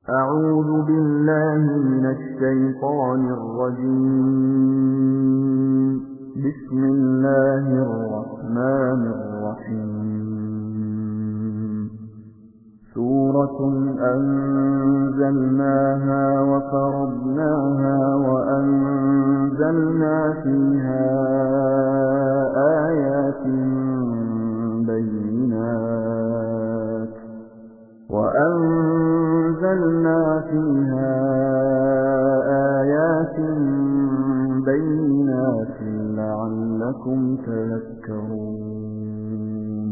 أعوذ بالله من الشيطان الرجيم. بسم الله الرحمن الرحيم. سورة أنزلناها وفرضناها وأنزلنا فيها آيات بينات لعلكم تذكرون.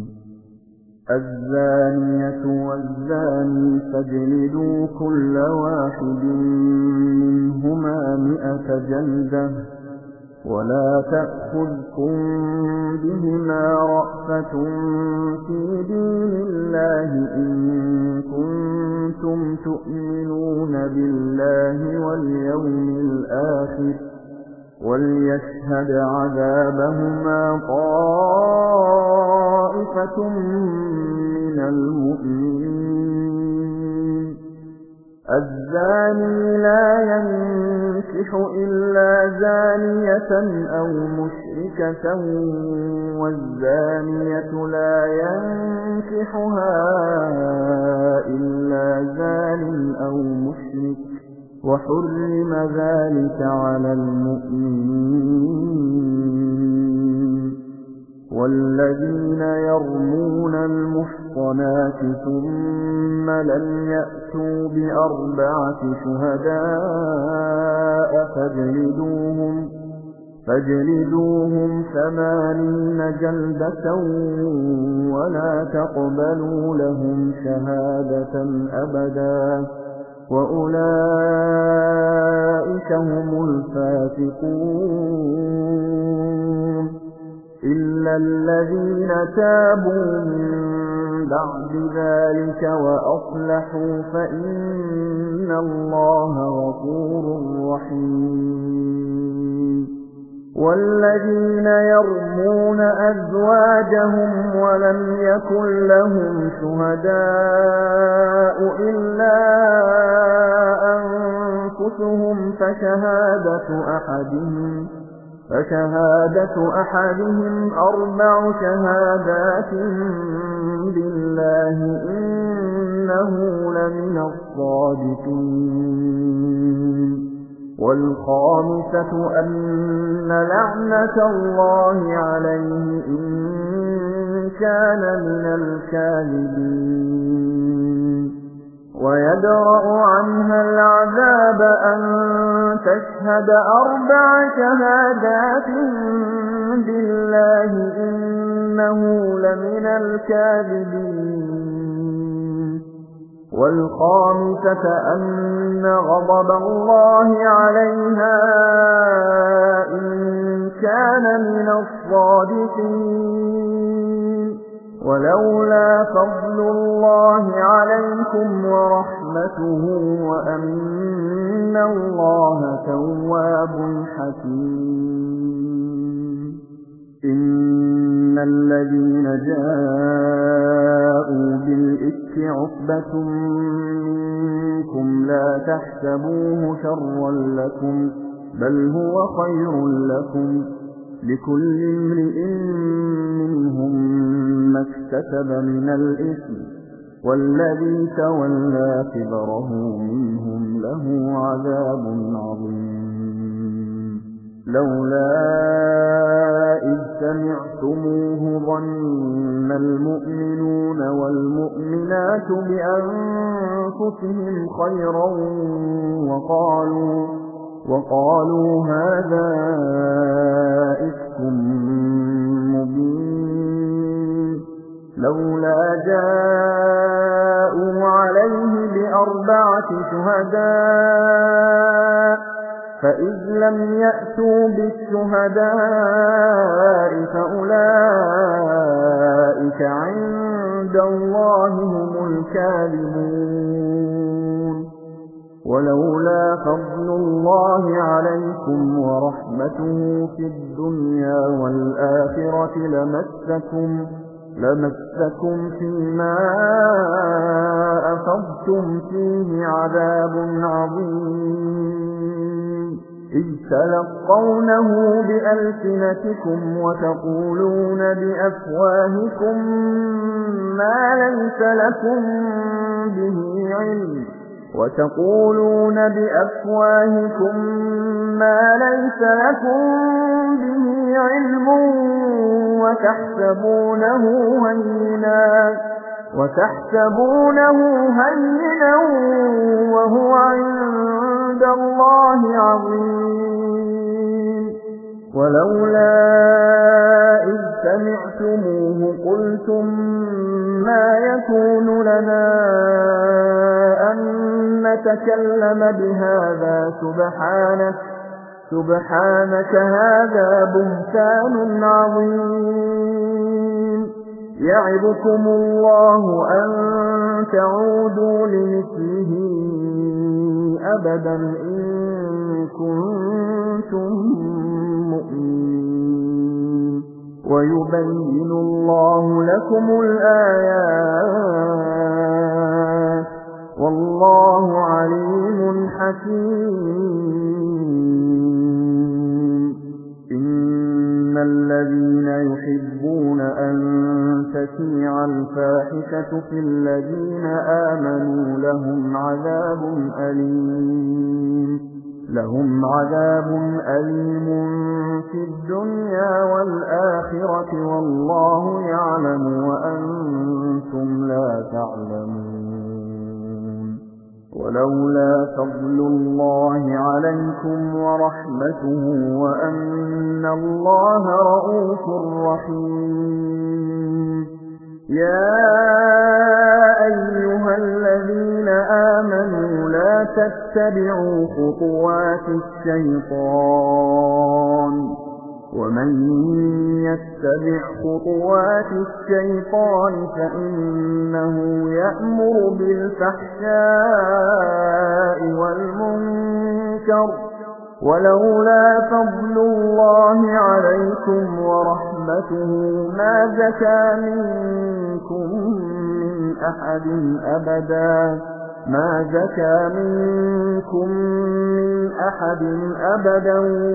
الزانية والزاني فاجلدوا كل واحد منهما 100 جلدة ولا تأخذكم بهما رأفة في دين الله إن كنتم تؤمنون بالله واليوم الآخر وليشهد عذابهما طائفة من المؤمنين. الزاني لا ينكح إلا زانية أو مشركة والزانية لا ينكحها إلا زان أو مشرك وحرم ذلك على المؤمنين. والذين يرمون المحصنات ثم لم يأتوا ب4 شهداء فاجلدوهم 80 جلدة ولا تقبلوا لهم شهادة أبدا وأولئك هم الفاسقون. إلا الذين تابوا من بعد ذلك وأصلحوا فإن الله غفور رحيم. والذين يرمون أزواجهم ولم يكن لهم شهداء إلا أنفسهم فشهادة أحدهم 4 شهادات بالله إنه لمن الصادقين. والخامسة أن لعنة الله عليه إن كان من الكاذبين. ويدرأ عنها العذاب أن تشهد 4 شهادات بالله إنه لمن الكاذبين. والخامسة أن غضب الله عليها إن كان من الصادقين. ولولا فضل الله عليكم ورحمته وأن الله تواب حكيم. إن الذين جاءوا بالإفك عصبة منكم لا تحسبوه شرا لكم بل هو خير لكم لكل امرئ منهم ما اكتسب من الإثم والذي تولى كبره منهم له عذاب عظيم. لولا إذ سمعتموه ظن المؤمنون والمؤمنات بأنفسهم خيرا وقالوا هذا إفك مبين. لولا جاءوا عليه ب4 شهداء فإذ لم يأتوا بالشهداء فأولئك عند الله هم الكاذبون. ولولا فضل الله عليكم ورحمته في الدنيا والآخرة لمسكم فيما أفضتم فيه عذاب عظيم إذ تلقونه بألسنتكم وتقولون بأفواهكم ما ليس لكم به علم وتحسبونه هينا وهو عند الله عظيم ولولا إذ سمعتموه قلتم ما يكون لنا أن نتكلم بهذا سبحانك هذا بهتان عظيم يعظكم الله أن تعودوا لمثله أبدا إن كنتم مؤمنين ويبين الله لكم الآيات والله عليم حكيم إن الذين يحبون أن تشيع الفاحشة في الذين آمنوا لهم عذاب أليم في الدنيا والآخرة والله يعلم وأنتم لا تعلمون ولولا فضل الله عليكم ورحمته وأن الله رؤوف رحيم يا أيها الذين آمنوا لا تتبعوا خطوات الشيطان ومن يتبع خطوات الشيطان فإنه يأمر بالفحشاء والمنكر ولولا فضل الله عليكم ورحمته ما زكى منكم من أحد أبدا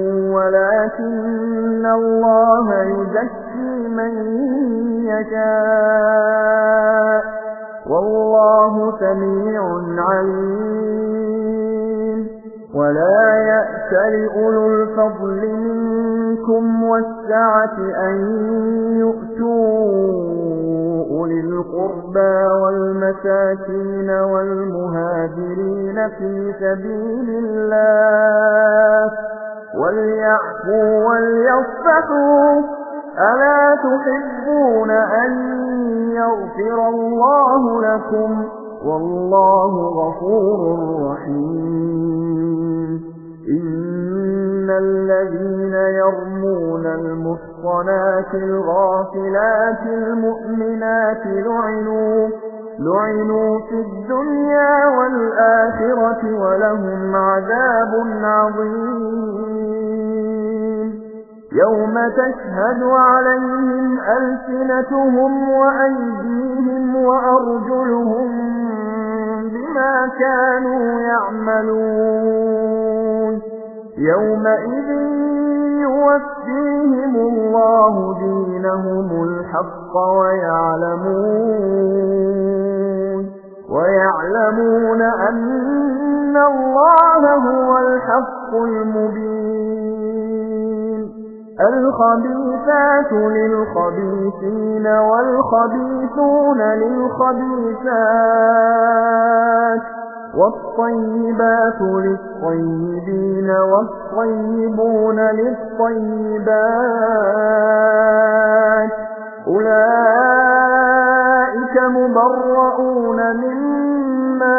ولكن الله يزكي من يشاء والله سميع عليم ولا يأتل أولو الفضل منكم والسعة أن يؤتوا أولي القربى والمساكين والمهاجرين في سبيل الله وليعفوا وليصفحوا ألا تحبون أن يغفر الله لكم والله غفور رحيم إن الذين يرمون المحصنات الغافلات المؤمنات لعنوا في الدنيا والآخرة ولهم عذاب عظيم يوم تشهد عليهم ألسنتهم وأيديهم وأرجلهم بما كانوا يعملون يومئذ يوفيهم الله دينهم الحق ويعلمون أن الله هو الحق المبين الخبيثات للخبيثين والخبيثون للخبيثات والطيبات للطيبين والطيبون للطيبات أولئك مبرؤون مما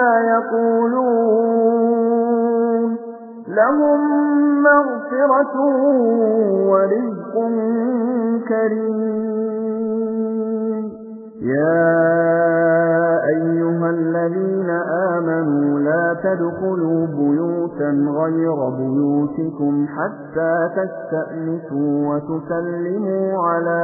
يقولون لهم مغفرة ورزق كريم يا أيها الذين آمنوا لا ولا تدخلوا بيوتا غير بيوتكم حتى تستأنسوا وتسلموا على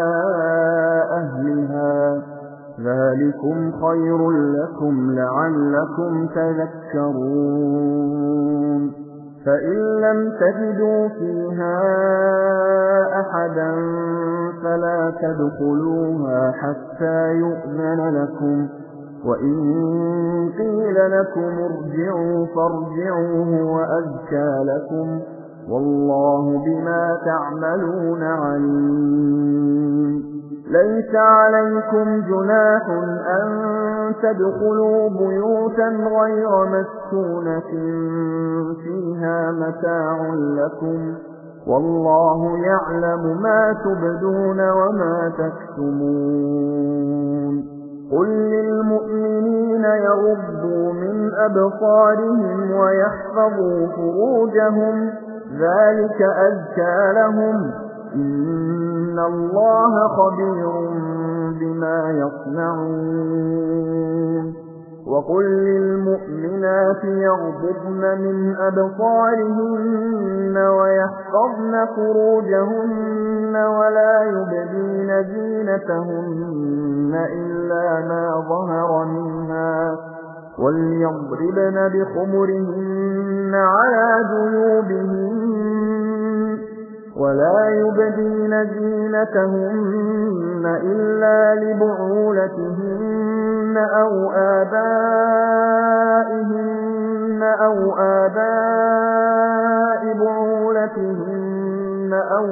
أهلها ذلكم خير لكم لعلكم تذكرون فإن لم تجدوا فيها أحدا فلا تدخلوها حتى يؤذن لكم وإن قيل لكم ارجعوا فارجعوا وأزكى لكم والله بما تعملون عليم ليس عليكم جناح أن تدخلوا بيوتا غير مسكونة فيها متاع لكم والله يعلم ما تبدون وما تكتمون قل للمؤمنين يغضوا من أبصارهم ويحفظوا فروجهم ذلك أزكى لهم إن الله خبير بما يصنعون وقل للمؤمنات يغضضن من أبصارهن ويحفظن فروجهن ولا يبدين زينتهن إلا ما ظهر منها وليضربن بخمرهن على جيوبهن ولا يبدين زينتهن إلا لبعولتهن أو آباء بعولتهن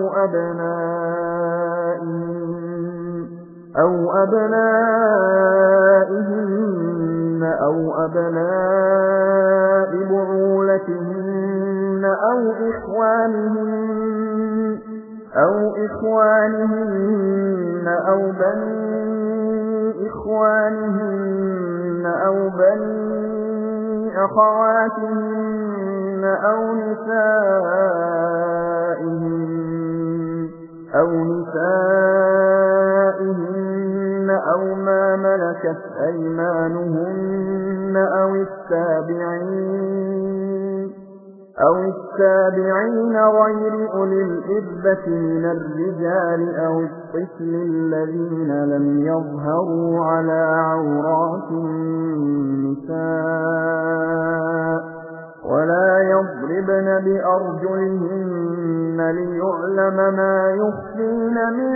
أو أبنائهن أو أبناء بعولتهن أو إخوانهن أو بني إخوانهن أو بني أخواتهن أو نسائهن أو ما ملكت أيمانهن أو التابعين غير أولي الإربة من الرجال أو الطفل الذين لم يظهروا على عورات النساء ولا يضربن بأرجلهن ليعلم ما يخفين من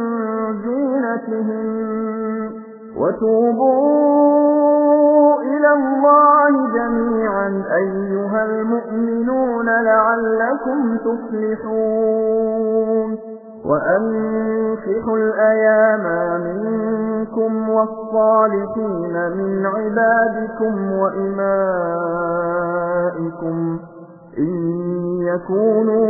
زينتهن وتوبوا إلى الله جميعا أيها المؤمنون لعلكم تفلحون وأنكحوا الأيام منكم والصالحين من عبادكم وإمائكم إن يكونوا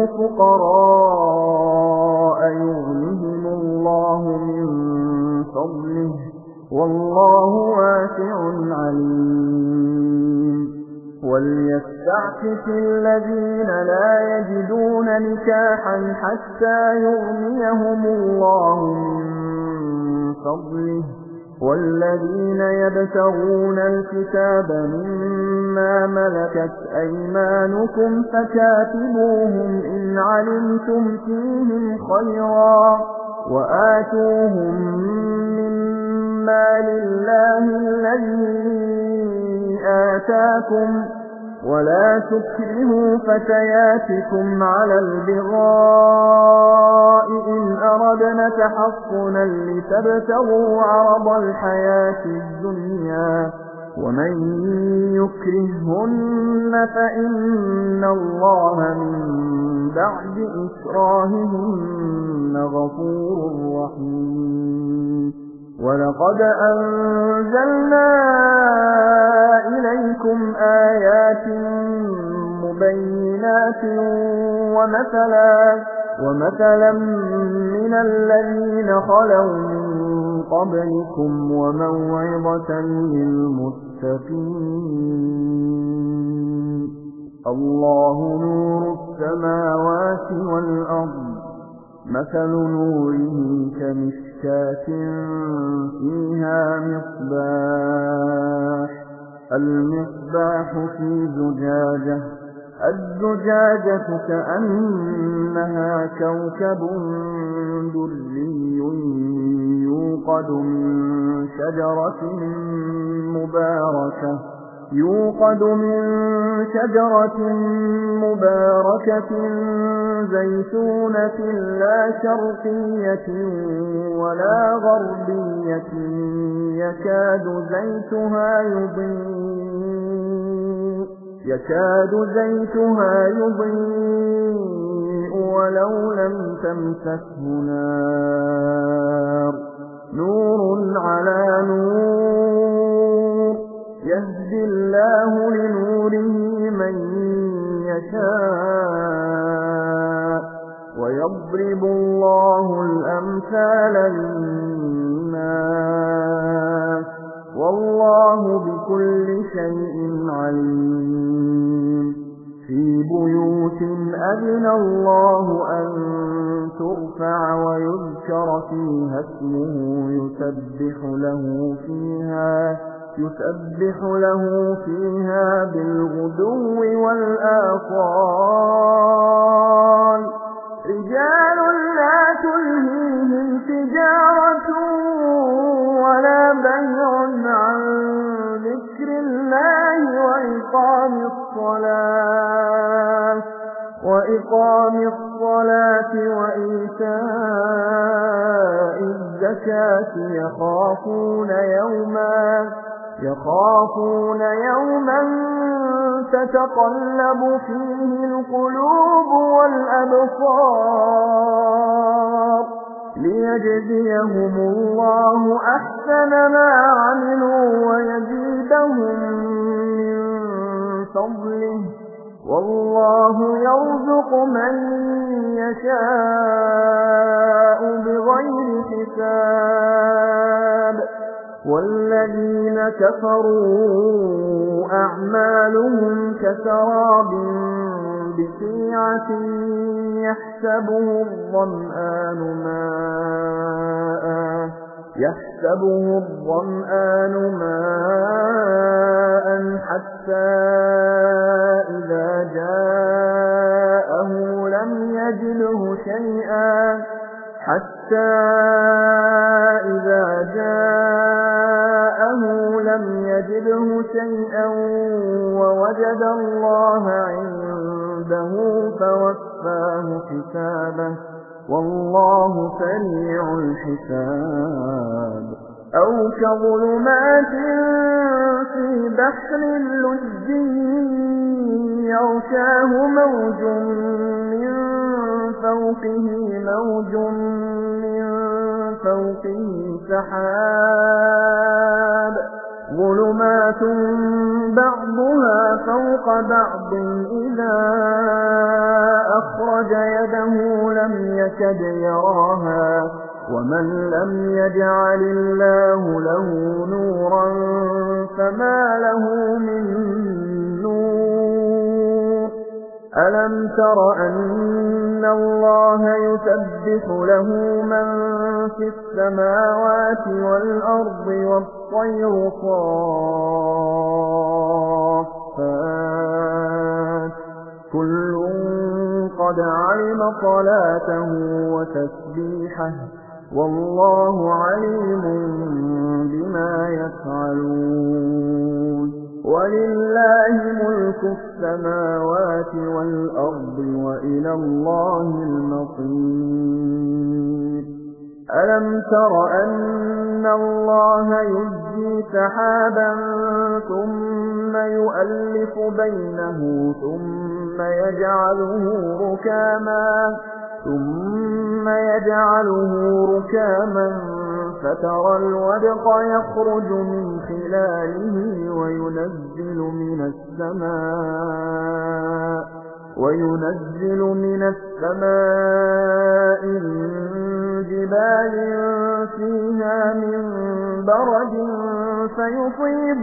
فقراء يغنهم الله من فضله والله واسع عليم وليستعفف الذين لا يجدون نكاحا حتى يغنيهم الله من فضله والذين يبتغون الكتاب مما ملكت أيمانكم فكاتبوهم إن علمتم فيهم خيرا وآتوهم مما لله الذي آتاكم ولا تكرهوا فتياتكم على البغاء إن أردنا تحصنا لتبتغوا عرض الحياة الدنيا ومن يكرهن فإن الله من بعد إكراههن غفور رحيم ولقد أنزلنا إليكم آيات مبينات ومثلا من الذين خلوا من قبلكم وموعظة للمتقين الله نور السماوات والأرض مثل نوره كمشكاة فيها مصباح المصباح في زجاجة الزجاجة كأنها كوكب دري يوقد من شجرة مباركة زيتونة لا شرقية ولا غربية يكاد زيتها يضيء ولو لم تمسسه نار نور على نور يهدي الله لنوره من يشاء ويضرب الله الأمثال للناس والله بكل شيء عليم في بيوت أذن الله أن ترفع ويذكر فيها اسمه يسبح له فيها بالغدو والآصال رجال لا تلهيهم تجارة ولا بيع عن ذكر الله وإقام الصلاة وإيتاء الزكاة يخافون يوما تتقلب فيه القلوب والأبصار ليجزيهم الله أحسن ما عملوا ويزيدهم من فضله والله يرزق من يشاء بغير حساب والذين كفروا أعمالهم كسراب بقيعة يحسبه الظمآن ماء حتى إذا جاءه لم يجده شيئا ووجد الله عنده فوفاه حسابه والله سريع الحساب أو كظلمات في بحر لجي يغشاه موج من فوقه سحاب ظلمات بعضها فوق بعض إذا أخرج يده لم يكد يراها ومن لم يجعل الله له نورا فما له من نور ألم تر أن الله يسبح له من في السماوات والأرض والطير صافات كل قد علم صلاته وتسبيحه والله عليم بما يفعلون ولله ملك السماوات والأرض وإلى الله المصير ألم تر أن الله يزجي سحابا ثم يؤلف بينه ثم يجعله ركاما فترى الودق يخرج من خلاله وينزل من السماء من جبال فيها من برد فيصيب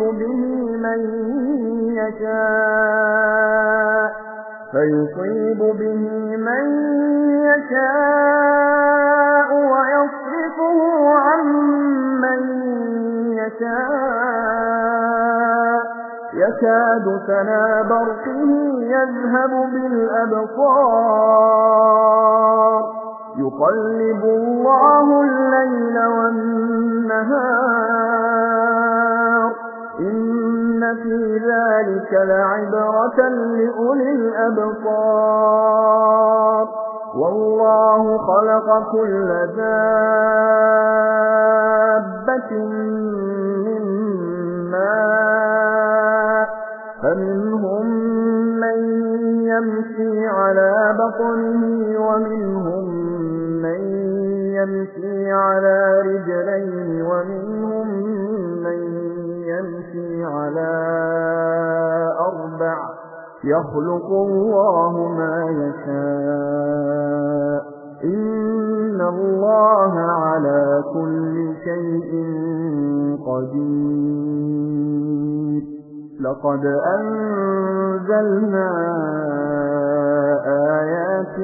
به من يشاء ويصرفه عن من يشاء يكاد سنا برقه يذهب بالأبصار يقلب الله الليل والنهار إن في ذلك لعبرة لأولي الأبصار والله خلق كل دابة من ماء فمنهم من يمشي على بطنه ومنهم من يمشي على رجلين ومنهم من يمشي على أربع يخلق الله ما يشاء إن الله على كل شيء قدير لقد أنزلنا آيات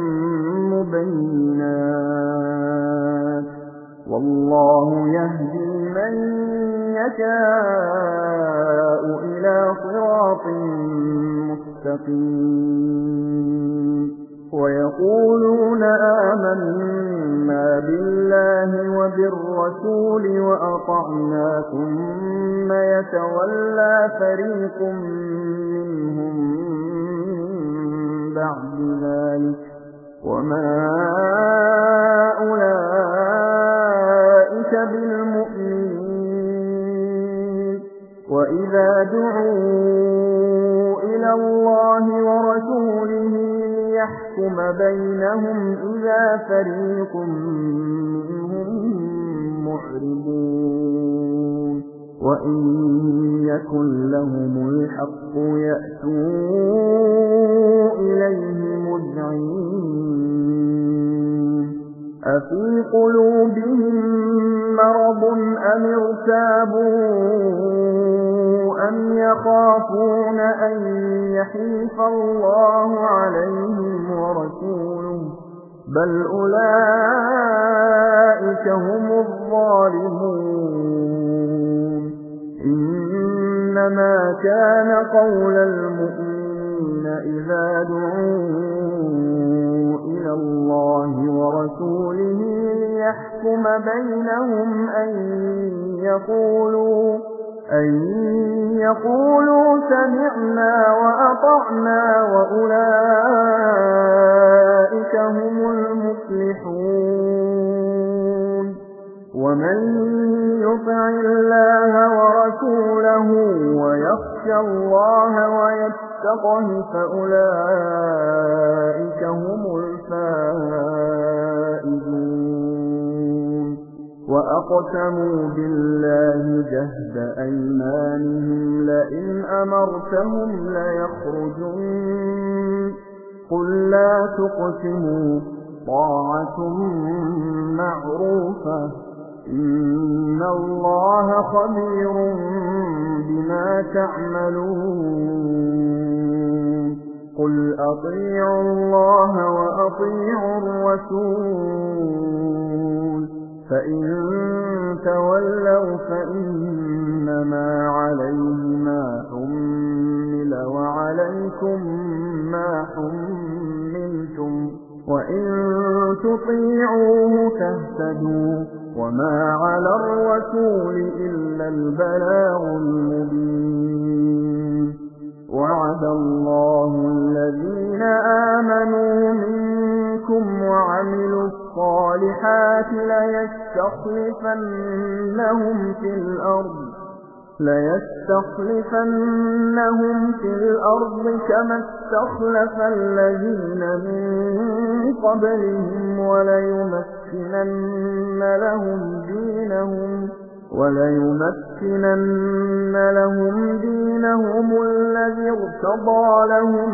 مبينات والله يهدي من يشاء إلى صراط مستقيم ويقولون آمنا بالله وبالرسول وأطعنا ثم يتولى فريق منهم بعد ذلك وما أولئك بالمؤمنين وإذا دعوا إلى الله ورسوله ليحكم بينهم إذا فريق منهم معرضون وإن يكن لهم الحق يأتوا إليه مذعنين أفي قلوبهم مرض أم ارتابوا أم يخافون أن يحيف الله عليهم ورسوله بل أولئك هم الظالمون إنما كان قول المؤمنين إذا دعوا إلى الله ورسوله ليحكم بينهم أن يقولوا سمعنا وأطعنا وأولئك هم المفلحون ومن يطع الله ورسوله ويخشى الله ويتقه فأولئك هم الفائزون وأقسموا بالله جهد أيمانهم لئن أمرتهم ليخرجون قل لا تقسموا طاعة معروفة إن الله خبير بما تعملون قل أطيعوا الله وأطيعوا الرسول فإن تولوا فإنما عليه ما حمل وعليكم ما حملتم وإن تطيعوه تهتدوا وما على الرسول إلا البلاغ المبين وعد الله الذين آمنوا منكم وعملوا الصالحات ليستخلفنهم في الأرض كما استخلف الذين من قبلهم وليمكنن لهم دينهم الذي ارتضى لهم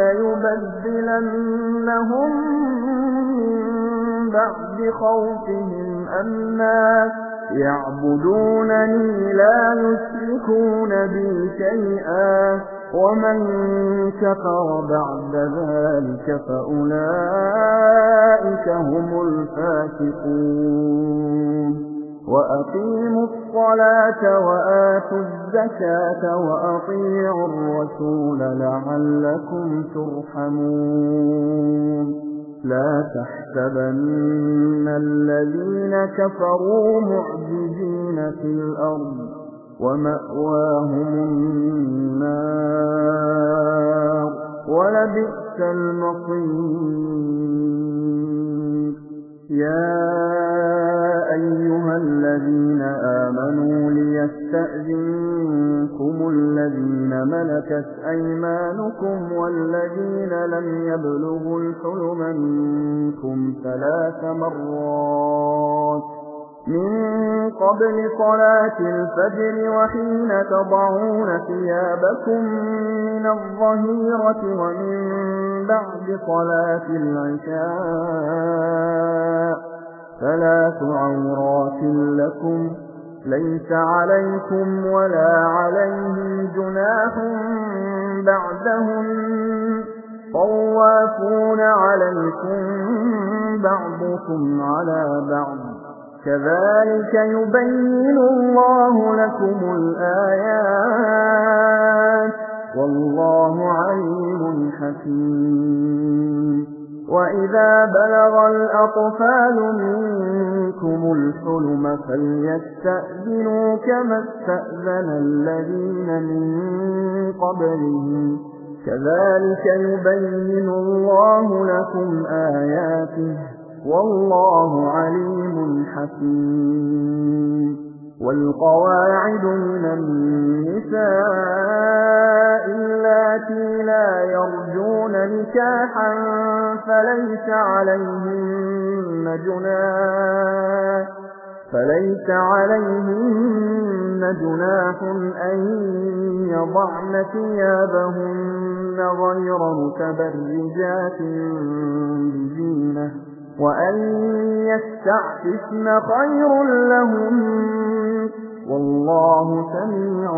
وليبدلنهم من بعد خوفهم أمنا يعبدونني لا يشركون بي شيئا ومن كفر بعد ذلك فأولئك هم الفاسقون وأقيموا الصلاة وآتوا الزكاة وأطيعوا الرسول لعلكم ترحمون لا تحسبن الذين كفروا معجزين في الأرض ومأواهم النار ولبئس المصير يا أيها الذين آمنوا ليستأذنكم الذين ملكت أيمانكم والذين لم يبلغوا الحلم منكم 3 مرات من قبل صلاة الفجر وحين تضعون ثيابكم من الظهيرة ومن بعد صلاة العشاء 3 عورات لكم ليس عليكم ولا عليهم جناح بعدهم طوافون عليكم بعضكم على بعض كذلك يبين الله لكم الآيات والله عليم حكيم وإذا بلغ الأطفال منكم الحلم فليستأذنوا كما استأذن الذين من قبلهم كذلك يبين الله لكم آياته والله عليم حكيم والقواعد من النساء اللاتي لا يرجون نكاحا فليس عليهن جناح أن يضعن ثيابهن غير متبرجات بزينة وأن يستعففن خير لهم والله سميع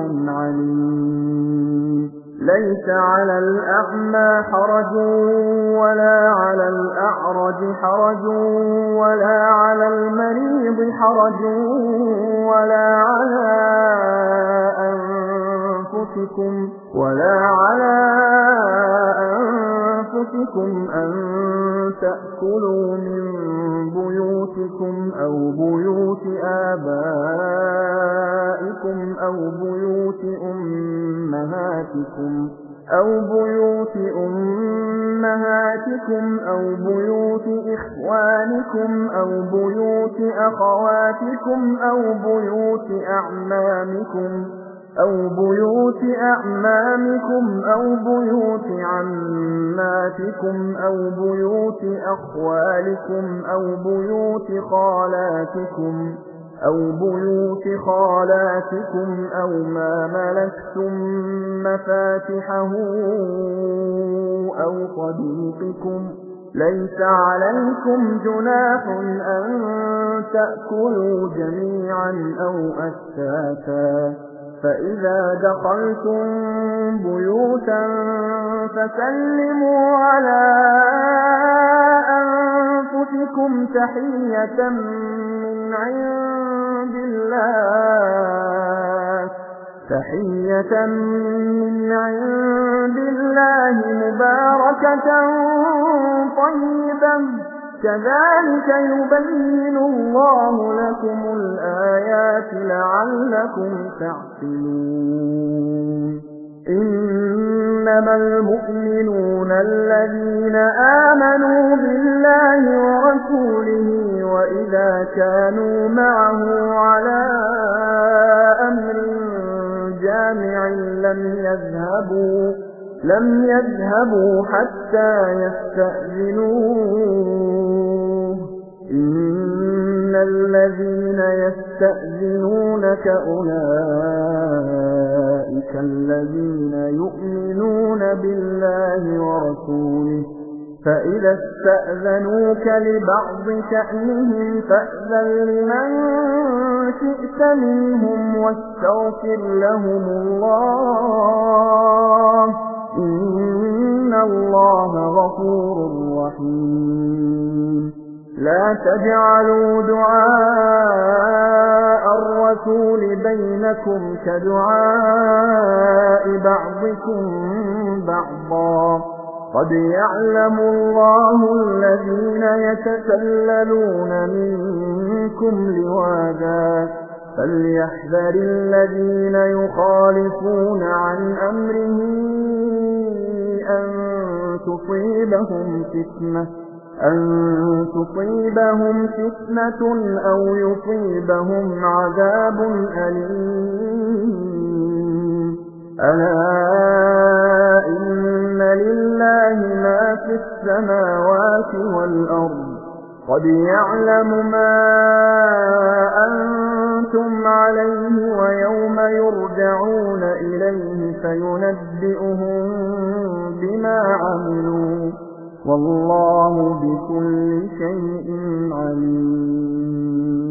عليم ليس على الأعمى حرج ولا على الأعرج حرج ولا على المريض حرج ولا على أنفسكم أن تأكلوا من بيوتكم أو بيوت آبائكم أو بيوت أمهاتكم أو بيوت إخوانكم أو بيوت أخواتكم أو بيوت أعمامكم أو بيوت عماتكم أو بيوت أخوالكم أو بيوت خالاتكم أو ما ملكتم مفاتحه أو صديقكم ليس عليكم جناح أن تأكلوا جميعا أو أشتاتا فإذا دخلتم بيوتا فسلموا على أنفسكم تحية من عند الله مباركة طيبة كذلك يبين الله لكم الآيات لعلكم تعقلون إنما المؤمنون الذين آمنوا بالله ورسوله وإذا كانوا معه على أمر جامع لم يذهبوا حتى يستأذنوه إن الذين يستأذنونك أولئك الذين يؤمنون بالله ورسوله فإذا استأذنوك لبعض شأنهم فأذن لمن شئت منهم واستغفر لهم الله إن الله غفور رحيم لا تجعلوا دعاء والرسول بينكم كدعاء بعضكم بعضا قد يعلم الله الذين يتسللون منكم لواذا فليحذر الذين يخالفون عن أمره أن تصيبهم فتنة أو يصيبهم عذاب أليم ألا إن لله ما في السماوات والأرض قد يعلم ما أنتم عليه ويوم يرجعون إليه فينبئهم بما عملوا والله بكل شيء عليم